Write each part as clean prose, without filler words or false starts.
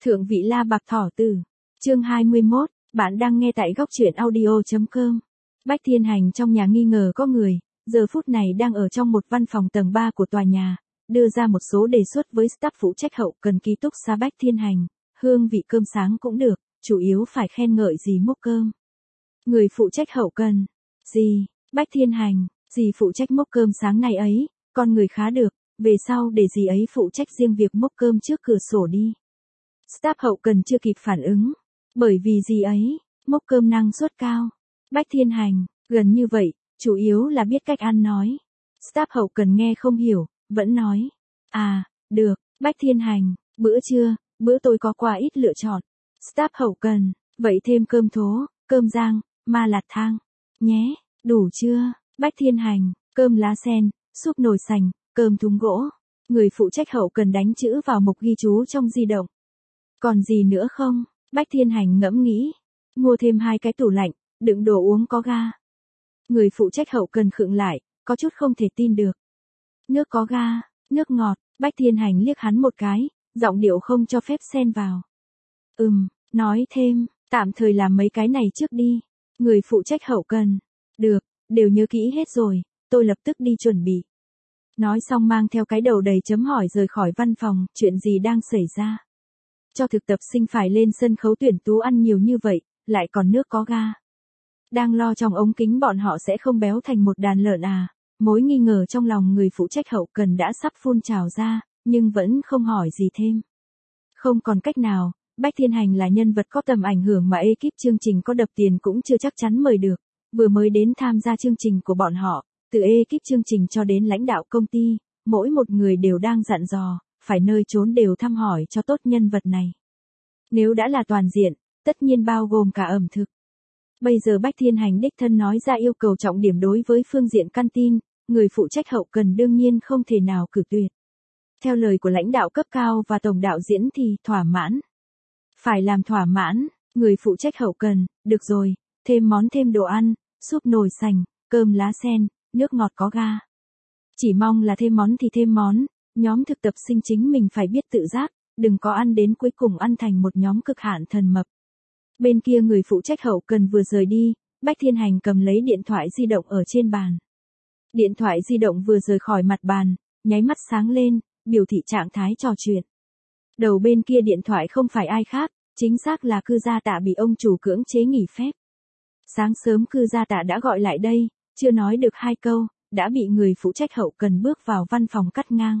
Thượng vị La Bạc Thỏ Tử. Chương 21, bạn đang nghe tại góc truyện audio.com. Bách Thiên Hành trong nhà nghi ngờ có người, giờ phút này đang ở trong một văn phòng tầng 3 của tòa nhà, đưa ra một số đề xuất với staff phụ trách hậu cần ký túc xá Bách Thiên Hành, hương vị cơm sáng cũng được, chủ yếu phải khen ngợi dì múc cơm. Người phụ trách hậu cần, dì, Bách Thiên Hành, dì phụ trách múc cơm sáng này ấy, con người khá được, về sau để dì ấy phụ trách riêng việc múc cơm trước cửa sổ đi. Staff hậu cần chưa kịp phản ứng, bởi vì dì ấy, múc cơm năng suất cao. Bách Thiên Hành, gần như vậy, chủ yếu là biết cách ăn nói. Staff hậu cần nghe không hiểu, vẫn nói. À, được, Bách Thiên Hành, bữa trưa, bữa tôi có quá ít lựa chọn. Staff hậu cần, vậy thêm cơm thố, cơm rang, ma lạt thang. Nhé, đủ chưa? Bách Thiên Hành, cơm lá sen, súp nồi sành, cơm thúng gỗ. Người phụ trách hậu cần đánh chữ vào mục ghi chú trong di động. Còn gì nữa không? Bách Thiên Hành ngẫm nghĩ. Mua thêm 2 cái tủ lạnh, đựng đồ uống có ga. Người phụ trách hậu cần khựng lại, có chút không thể tin được. Nước có ga, nước ngọt, Bách Thiên Hành liếc hắn một cái, giọng điệu không cho phép xen vào. Nói thêm, tạm thời làm mấy cái này trước đi. Người phụ trách hậu cần. Được, đều nhớ kỹ hết rồi, tôi lập tức đi chuẩn bị. Nói xong mang theo cái đầu đầy chấm hỏi rời khỏi văn phòng, chuyện gì đang xảy ra? Cho thực tập sinh phải lên sân khấu tuyển tú ăn nhiều như vậy, lại còn nước có ga. Đang lo trong ống kính bọn họ sẽ không béo thành một đàn lợn à, mối nghi ngờ trong lòng người phụ trách hậu cần đã sắp phun trào ra, nhưng vẫn không hỏi gì thêm. Không còn cách nào, Bách Thiên Hành là nhân vật có tầm ảnh hưởng mà ekip chương trình có đập tiền cũng chưa chắc chắn mời được, vừa mới đến tham gia chương trình của bọn họ, từ ekip chương trình cho đến lãnh đạo công ty, mỗi một người đều đang dặn dò, phải nơi trốn đều thăm hỏi cho tốt nhân vật này. Nếu đã là toàn diện, tất nhiên bao gồm cả ẩm thực. Bây giờ Bách Thiên Hành đích thân nói ra yêu cầu trọng điểm đối với phương diện canteen, người phụ trách hậu cần đương nhiên không thể nào cử tuyệt. Theo lời của lãnh đạo cấp cao và tổng đạo diễn thì thỏa mãn. Phải làm thỏa mãn, người phụ trách hậu cần, được rồi, thêm món thêm đồ ăn, súp nồi sành, cơm lá sen, nước ngọt có ga. Chỉ mong là thêm món thì thêm món, nhóm thực tập sinh chính mình phải biết tự giác, đừng có ăn đến cuối cùng ăn thành một nhóm cực hạn thần mập. Bên kia người phụ trách hậu cần vừa rời đi, Bách Thiên Hành cầm lấy điện thoại di động ở trên bàn. Điện thoại di động vừa rời khỏi mặt bàn, nháy mắt sáng lên, biểu thị trạng thái trò chuyện. Đầu bên kia điện thoại không phải ai khác, chính xác là Cư Gia Tạ bị ông chủ cưỡng chế nghỉ phép. Sáng sớm Cư Gia Tạ đã gọi lại đây, chưa nói được 2 câu, đã bị người phụ trách hậu cần bước vào văn phòng cắt ngang.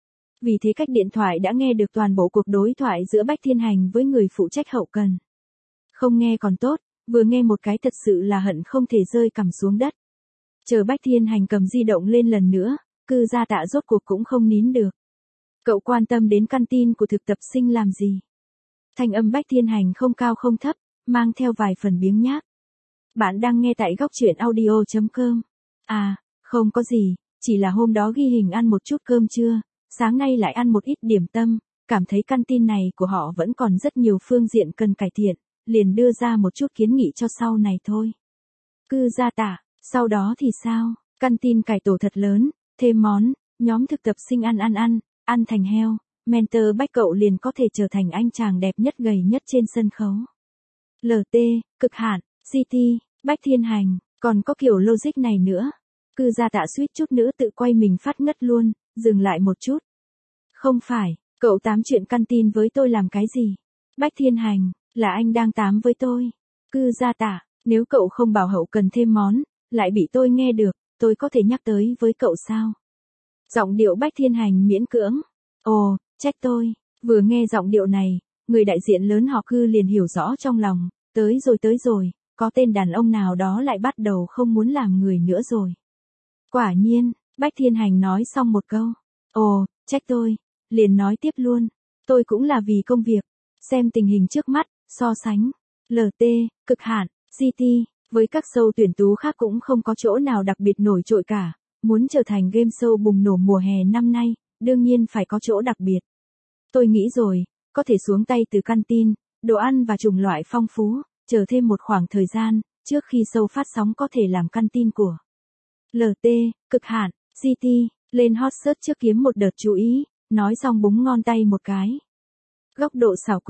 Vì thế cách điện thoại đã nghe được toàn bộ cuộc đối thoại giữa Bách Thiên Hành với người phụ trách hậu cần. Không nghe còn tốt, vừa nghe một cái thật sự là hận không thể rơi cằm xuống đất. Chờ Bách Thiên Hành cầm di động lên lần nữa, Cư Gia Tạ rốt cuộc cũng không nín được. Cậu quan tâm đến canteen của thực tập sinh làm gì? Thanh âm Bách Thiên Hành không cao không thấp, mang theo vài phần biếng nhác. Bạn đang nghe tại góc truyện audio.com. À, không có gì, chỉ là hôm đó ghi hình ăn một chút cơm trưa, sáng nay lại ăn một ít điểm tâm, cảm thấy canteen này của họ vẫn còn rất nhiều phương diện cần cải thiện, liền đưa ra một chút kiến nghị cho sau này thôi. Cư Gia Tạ, sau đó thì sao? Canteen cải tổ thật lớn, thêm món, nhóm thực tập sinh ăn thành heo, mentor Bách cậu liền có thể trở thành anh chàng đẹp nhất gầy nhất trên sân khấu. LT, cực hạn, GT, Bách Thiên Hành, còn có kiểu logic này nữa. Cư Gia Tạ suýt chút nữa tự quay mình phát ngất luôn, dừng lại một chút. Không phải, cậu tám chuyện canteen với tôi làm cái gì? Bách Thiên Hành, là anh đang tám với tôi. Cư Gia Tạ, nếu cậu không bảo hậu cần thêm món, lại bị tôi nghe được, tôi có thể nhắc tới với cậu sao? Giọng điệu Bách Thiên Hành miễn cưỡng. Ồ, trách tôi. Vừa nghe giọng điệu này, người đại diện lớn họ Cư liền hiểu rõ trong lòng, tới rồi, có tên đàn ông nào đó lại bắt đầu không muốn làm người nữa rồi. Quả nhiên, Bách Thiên Hành nói xong một câu. Ồ, trách tôi. Liền nói tiếp luôn. Tôi cũng là vì công việc. Xem tình hình trước mắt, so sánh. LT, cực hạn, GT, với các show tuyển tú khác cũng không có chỗ nào đặc biệt nổi trội cả. Muốn trở thành game show bùng nổ mùa hè năm nay, đương nhiên phải có chỗ đặc biệt. Tôi nghĩ rồi, có thể xuống tay từ canteen, đồ ăn và chủng loại phong phú, chờ thêm một khoảng thời gian, trước khi show phát sóng có thể làm canteen của LT, cực hạn, GT, lên hot search trước kiếm một đợt chú ý, nói xong búng ngón tay một cái. Góc độ xảo quyệt,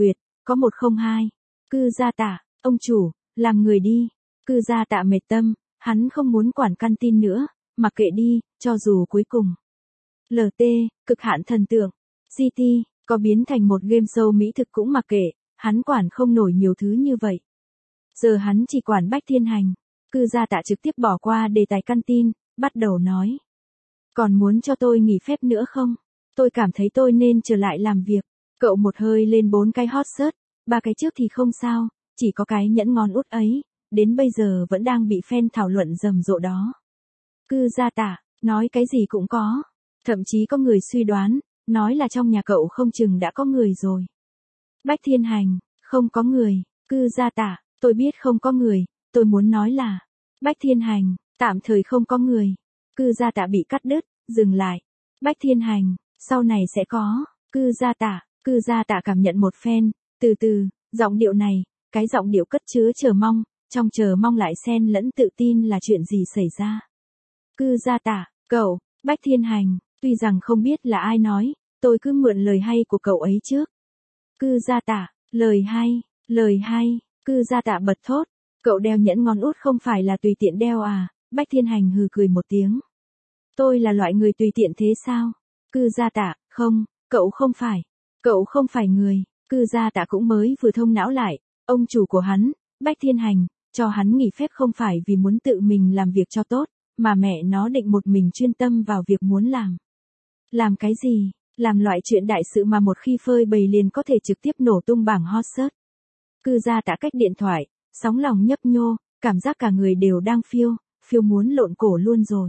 Có 102. Cư Gia Tạ, ông chủ, làm người đi. Cư Gia Tạ mệt tâm, hắn không muốn quản căn tin nữa, mặc kệ đi, cho dù cuối cùng. LT, cực hạn thần tượng. CT, có biến thành một game show mỹ thực cũng mặc kệ, hắn quản không nổi nhiều thứ như vậy. Giờ hắn chỉ quản Bách Thiên Hành. Cư Gia Tạ trực tiếp bỏ qua đề tài căn tin, bắt đầu nói. Còn muốn cho tôi nghỉ phép nữa không? Tôi cảm thấy tôi nên trở lại làm việc. Cậu một hơi lên 4 cái hot search, 3 cái trước thì không sao, chỉ có cái nhẫn ngón út ấy, đến bây giờ vẫn đang bị fan thảo luận rầm rộ đó. Cư Gia Tạ, nói cái gì cũng có. Thậm chí có người suy đoán, nói là trong nhà cậu không chừng đã có người rồi. Bách Thiên Hành, không có người. Cư Gia Tạ, tôi biết không có người, tôi muốn nói là. Bách Thiên Hành, tạm thời không có người. Cư Gia Tạ bị cắt đứt, dừng lại. Bách Thiên Hành, sau này sẽ có. Cư Gia Tạ cảm nhận một phen, từ từ, giọng điệu này, cái giọng điệu cất chứa chờ mong, trong chờ mong lại xen lẫn tự tin là chuyện gì xảy ra. Cư Gia Tạ, cậu, Bách Thiên Hành, tuy rằng không biết là ai nói, tôi cứ mượn lời hay của cậu ấy trước. Cư Gia Tạ, lời hay, Cư Gia Tạ bật thốt, cậu đeo nhẫn ngón út không phải là tùy tiện đeo à? Bách Thiên Hành hừ cười một tiếng. Tôi là loại người tùy tiện thế sao? Cư Gia Tạ, không, cậu không phải người. Cư Gia Tạ cũng mới vừa thông não lại, ông chủ của hắn, Bách Thiên Hành, cho hắn nghỉ phép không phải vì muốn tự mình làm việc cho tốt, mà mẹ nó định một mình chuyên tâm vào việc muốn làm. Làm cái gì? Làm loại chuyện đại sự mà một khi phơi bày liền có thể trực tiếp nổ tung bảng hot search. Cư Gia Tạ cách điện thoại, sóng lòng nhấp nhô, cảm giác cả người đều đang phiêu muốn lộn cổ luôn rồi.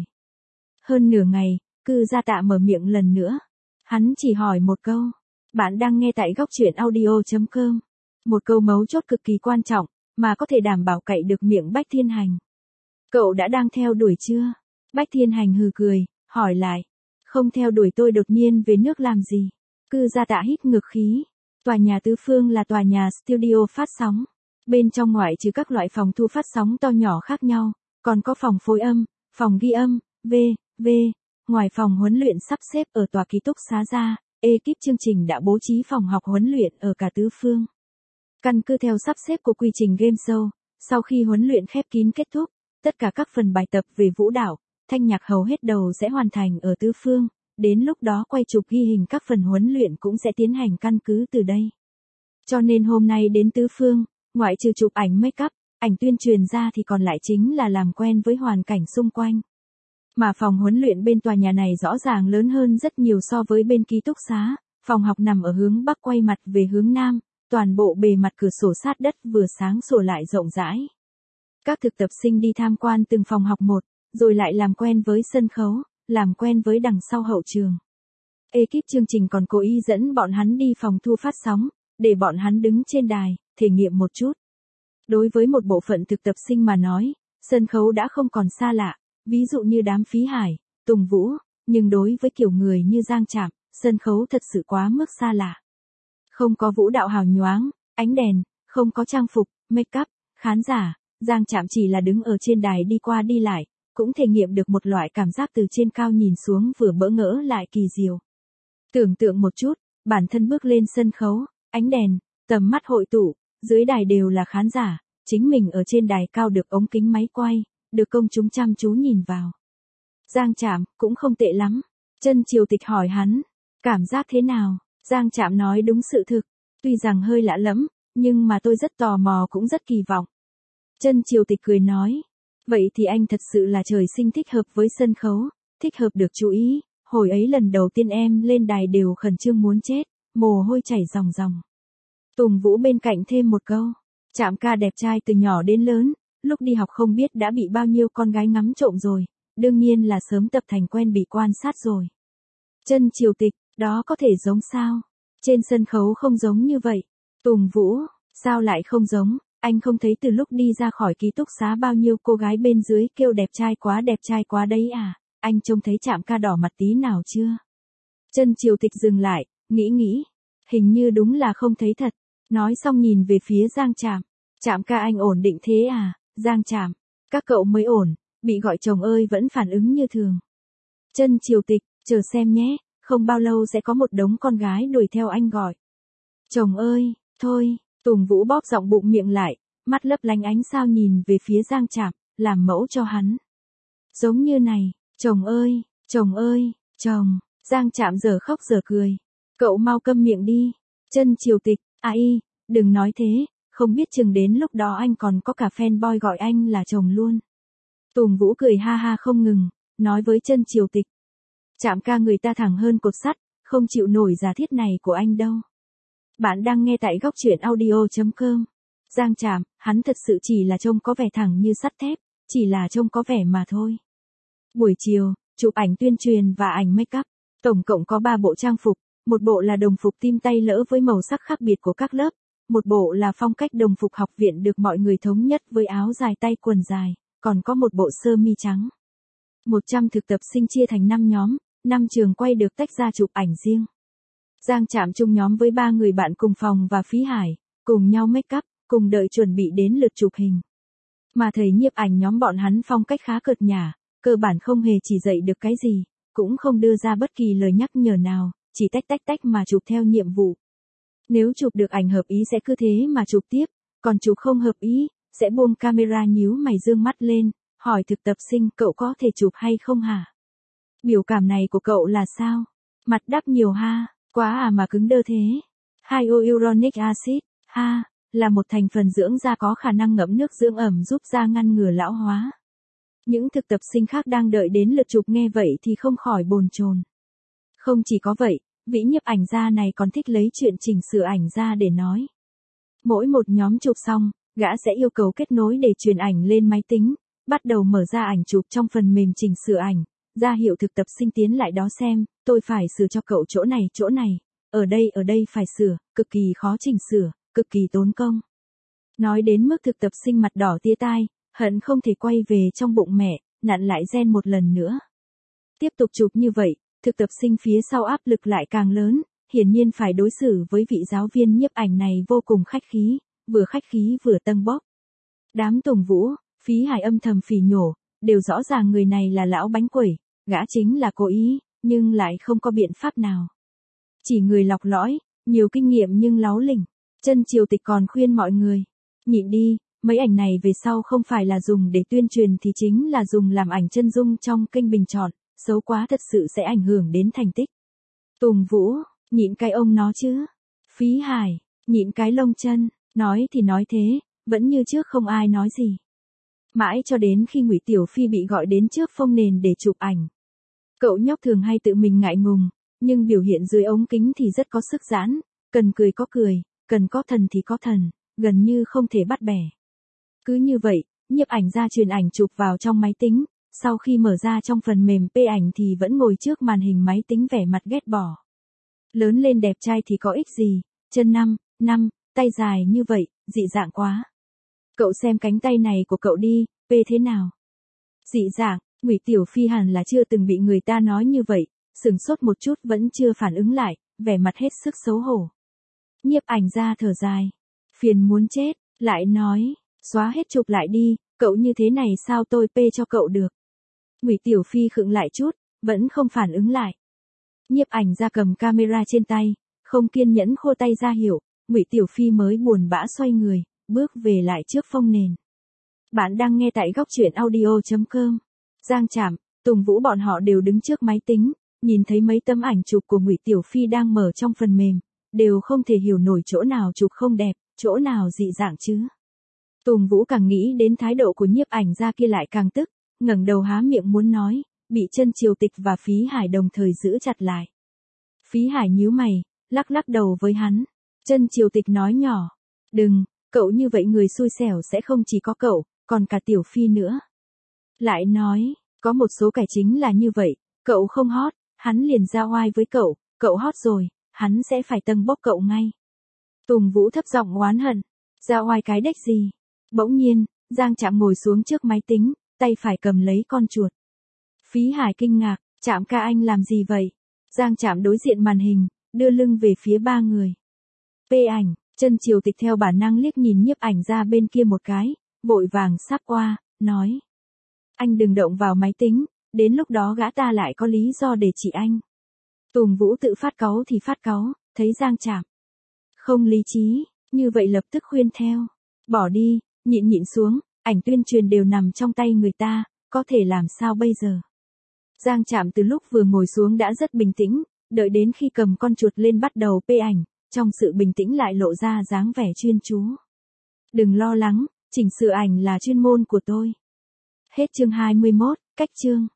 Hơn nửa ngày, Cư Gia Tạ mở miệng lần nữa. Hắn chỉ hỏi một câu. Bạn đang nghe tại góc truyện audio.com. Một câu mấu chốt cực kỳ quan trọng, mà có thể đảm bảo cậy được miệng Bách Thiên Hành. Cậu đã đang theo đuổi chưa? Bách Thiên Hành hừ cười, hỏi lại. Không theo đuổi tôi đột nhiên về nước làm gì? Cư Gia Tạ hít ngược khí. Tòa nhà tứ phương là tòa nhà studio phát sóng. Bên trong ngoại trừ các loại phòng thu phát sóng to nhỏ khác nhau, còn có phòng phối âm, phòng ghi âm, v.v. Ngoài phòng huấn luyện sắp xếp ở tòa ký túc xá ra, ekip chương trình đã bố trí phòng học huấn luyện ở cả tứ phương. Căn cứ theo sắp xếp của quy trình game show, sau khi huấn luyện khép kín kết thúc, tất cả các phần bài tập về vũ đạo, thanh nhạc hầu hết đầu sẽ hoàn thành ở tứ phương, đến lúc đó quay chụp ghi hình các phần huấn luyện cũng sẽ tiến hành căn cứ từ đây. Cho nên hôm nay đến tứ phương, ngoại trừ chụp ảnh make up, ảnh tuyên truyền ra thì còn lại chính là làm quen với hoàn cảnh xung quanh. Mà phòng huấn luyện bên tòa nhà này rõ ràng lớn hơn rất nhiều so với bên ký túc xá, phòng học nằm ở hướng bắc quay mặt về hướng nam, toàn bộ bề mặt cửa sổ sát đất vừa sáng sủa lại rộng rãi. Các thực tập sinh đi tham quan từng phòng học một, rồi lại làm quen với sân khấu, làm quen với đằng sau hậu trường. Ekip chương trình còn cố ý dẫn bọn hắn đi phòng thu phát sóng, để bọn hắn đứng trên đài, thể nghiệm một chút. Đối với một bộ phận thực tập sinh mà nói, sân khấu đã không còn xa lạ, ví dụ như đám Phí Hải, Tùng Vũ, nhưng đối với kiểu người như Giang Trạm, sân khấu thật sự quá mức xa lạ. Không có vũ đạo hào nhoáng, ánh đèn, không có trang phục, make up, khán giả, Giang Trạm chỉ là đứng ở trên đài đi qua đi lại, cũng thể nghiệm được một loại cảm giác từ trên cao nhìn xuống vừa bỡ ngỡ lại kỳ diệu. Tưởng tượng một chút, bản thân bước lên sân khấu, ánh đèn, tầm mắt hội tụ, dưới đài đều là khán giả, chính mình ở trên đài cao được ống kính máy quay, được công chúng chăm chú nhìn vào. Giang Trạm, cũng không tệ lắm. Chân Triều Tịch hỏi hắn, cảm giác thế nào? Giang Trạm nói đúng sự thực, tuy rằng hơi lạ lẫm, nhưng mà tôi rất tò mò cũng rất kỳ vọng. Chân Triều Tịch cười nói, vậy thì anh thật sự là trời sinh thích hợp với sân khấu, thích hợp được chú ý, hồi ấy lần đầu tiên em lên đài đều khẩn trương muốn chết, mồ hôi chảy ròng ròng. Tùng Vũ bên cạnh thêm một câu, Trạm ca đẹp trai từ nhỏ đến lớn, lúc đi học không biết đã bị bao nhiêu con gái ngắm trộm rồi, đương nhiên là sớm tập thành quen bị quan sát rồi. Chân Triều Tịch, đó có thể giống sao? Trên sân khấu không giống như vậy. Tùng Vũ, sao lại không giống? Anh không thấy từ lúc đi ra khỏi ký túc xá bao nhiêu cô gái bên dưới kêu đẹp trai quá đấy à? Anh trông thấy Trạm ca đỏ mặt tí nào chưa? Chân Triều Tịch dừng lại, nghĩ. Hình như đúng là không thấy thật. Nói xong nhìn về phía Giang Trạm. Trạm ca anh ổn định thế à? Giang Trạm, các cậu mới ổn, bị gọi chồng ơi vẫn phản ứng như thường. Chân Triều Tịch, chờ xem nhé, không bao lâu sẽ có một đống con gái đuổi theo anh gọi. Chồng ơi, thôi, Tùng Vũ bóp giọng bụng miệng lại, mắt lấp lánh ánh sao nhìn về phía Giang Trạm, làm mẫu cho hắn. Giống như này, chồng ơi, chồng ơi, chồng, Giang Trạm giờ khóc giờ cười. Cậu mau câm miệng đi, Chân Triều Tịch, ai, đừng nói thế, không biết chừng đến lúc đó anh còn có cả fanboy gọi anh là chồng luôn. Tùng Vũ cười ha ha không ngừng, nói với Chân Triều Tịch. Trạm ca người ta thẳng hơn cột sắt, không chịu nổi giả thiết này của anh đâu. Bạn đang nghe tại góc truyện audio.com. Giang Trạm, hắn thật sự chỉ là trông có vẻ thẳng như sắt thép, chỉ là trông có vẻ mà thôi. Buổi chiều, chụp ảnh tuyên truyền và ảnh make up, tổng cộng có 3 bộ trang phục, một bộ là đồng phục tim tay lỡ với màu sắc khác biệt của các lớp, một bộ là phong cách đồng phục học viện được mọi người thống nhất với áo dài tay quần dài, còn có một bộ sơ mi trắng. 100 thực tập sinh chia thành 5 nhóm, 5 trường quay được tách ra chụp ảnh riêng. Giang Trạm chung nhóm với 3 người bạn cùng phòng và Phí Hải, cùng nhau make up, cùng đợi chuẩn bị đến lượt chụp hình. Mà thầy nhiếp ảnh nhóm bọn hắn phong cách khá cợt nhả, cơ bản không hề chỉ dạy được cái gì, cũng không đưa ra bất kỳ lời nhắc nhở nào, chỉ tách mà chụp theo nhiệm vụ. Nếu chụp được ảnh hợp ý sẽ cứ thế mà chụp tiếp, còn chụp không hợp ý, sẽ buông camera nhíu mày dương mắt lên, hỏi thực tập sinh cậu có thể chụp hay không hả? Biểu cảm này của cậu là sao? Mặt đắp nhiều ha, quá à mà cứng đơ thế. Hyaluronic acid, ha, là một thành phần dưỡng da có khả năng ngẫm nước dưỡng ẩm giúp da ngăn ngừa lão hóa. Những thực tập sinh khác đang đợi đến lượt chụp nghe vậy thì không khỏi bồn chồn. Không chỉ có vậy, vị nhiếp ảnh gia này còn thích lấy chuyện chỉnh sửa ảnh ra để nói. Mỗi một nhóm chụp xong, gã sẽ yêu cầu kết nối để truyền ảnh lên máy tính, bắt đầu mở ra ảnh chụp trong phần mềm chỉnh sửa ảnh, ra hiệu thực tập sinh tiến lại đó xem, tôi phải sửa cho cậu chỗ này, ở đây phải sửa, cực kỳ khó chỉnh sửa, cực kỳ tốn công. Nói đến mức thực tập sinh mặt đỏ tía tai, hận không thể quay về trong bụng mẹ, nặn lại gen một lần nữa. Tiếp tục chụp như vậy, thực tập sinh phía sau áp lực lại càng lớn, hiển nhiên phải đối xử với vị giáo viên nhiếp ảnh này vô cùng khách khí vừa tâng bốc. Đám Tùng Vũ, Phí Hải âm thầm phỉ nhổ, đều rõ ràng người này là lão bánh quẩy, gã chính là cố ý, nhưng lại không có biện pháp nào. Chỉ người lọc lõi, nhiều kinh nghiệm nhưng láu lỉnh. Chân Triều Tịch còn khuyên mọi người, nhịn đi, mấy ảnh này về sau không phải là dùng để tuyên truyền thì chính là dùng làm ảnh chân dung trong kênh bình chọn, xấu quá thật sự sẽ ảnh hưởng đến thành tích. Tùng Vũ, nhịn cái ông nó chứ. Phí Hải, nhịn cái lông chân, nói thì nói thế, vẫn như trước không ai nói gì. Mãi cho đến khi Ngụy Tiểu Phi bị gọi đến trước phông nền để chụp ảnh. Cậu nhóc thường hay tự mình ngại ngùng, nhưng biểu hiện dưới ống kính thì rất có sức giãn, cần cười có cười, cần có thần thì có thần, gần như không thể bắt bẻ. Cứ như vậy, nhiếp ảnh gia truyền ảnh chụp vào trong máy tính, sau khi mở ra trong phần mềm P ảnh thì vẫn ngồi trước màn hình máy tính vẻ mặt ghét bỏ. Lớn lên đẹp trai thì có ích gì, chân 5, tay dài như vậy, dị dạng quá. Cậu xem cánh tay này của cậu đi, P thế nào? Dị dạng, Ngụy Tiểu Phi hẳn là chưa từng bị người ta nói như vậy, sửng sốt một chút vẫn chưa phản ứng lại, vẻ mặt hết sức xấu hổ. Nhiếp ảnh gia thở dài, phiền muốn chết, lại nói, xóa hết chụp lại đi, cậu như thế này sao tôi P cho cậu được? Ngụy Tiểu Phi khựng lại chút, vẫn không phản ứng lại. Nhiếp ảnh gia cầm camera trên tay, không kiên nhẫn khô tay ra hiệu, Ngụy Tiểu Phi mới buồn bã xoay người, bước về lại trước phông nền. Bạn đang nghe tại góc truyện audio.com. Giang Trạm, Tùng Vũ bọn họ đều đứng trước máy tính, nhìn thấy mấy tấm ảnh chụp của Ngụy Tiểu Phi đang mở trong phần mềm, đều không thể hiểu nổi chỗ nào chụp không đẹp, chỗ nào dị dạng chứ. Tùng Vũ càng nghĩ đến thái độ của nhiếp ảnh gia kia lại càng tức, ngẩng đầu há miệng muốn nói, bị Chân Triều Tịch và Phí Hải đồng thời giữ chặt lại. Phí Hải nhíu mày, lắc đầu với hắn. Chân Triều Tịch nói nhỏ, đừng, cậu như vậy người xui xẻo sẽ không chỉ có cậu, còn cả Tiểu Phi nữa. Lại nói, có một số kẻ chính là như vậy, cậu không hot, hắn liền ra oai với cậu hot rồi, hắn sẽ phải tâng bốc cậu ngay. Tùng Vũ thấp giọng oán hận, ra oai cái đếch gì. Bỗng nhiên, Giang Trạm ngồi xuống trước máy tính, tay phải cầm lấy con chuột. Phí Hải kinh ngạc, Trạm ca anh làm gì vậy? Giang Trạm đối diện màn hình, đưa lưng về phía 3 người. P ảnh, Chân Triều Tịch theo bản năng liếc nhìn nhiếp ảnh ra bên kia một cái, vội vàng sáp qua, nói. Anh đừng động vào máy tính, đến lúc đó gã ta lại có lý do để trị anh. Tùng Vũ tự phát cáu thì phát cáu, thấy Giang Trạm không lý trí, Như vậy lập tức khuyên theo. Bỏ đi, nhịn nhịn xuống, ảnh tuyên truyền đều nằm trong tay người ta, có thể làm sao bây giờ. Giang Trạm từ lúc vừa ngồi xuống đã rất bình tĩnh, đợi đến khi cầm con chuột lên bắt đầu pê ảnh, trong sự bình tĩnh lại lộ ra dáng vẻ chuyên chú. Đừng lo lắng, chỉnh sửa ảnh là chuyên môn của tôi. Hết chương 21, cách chương.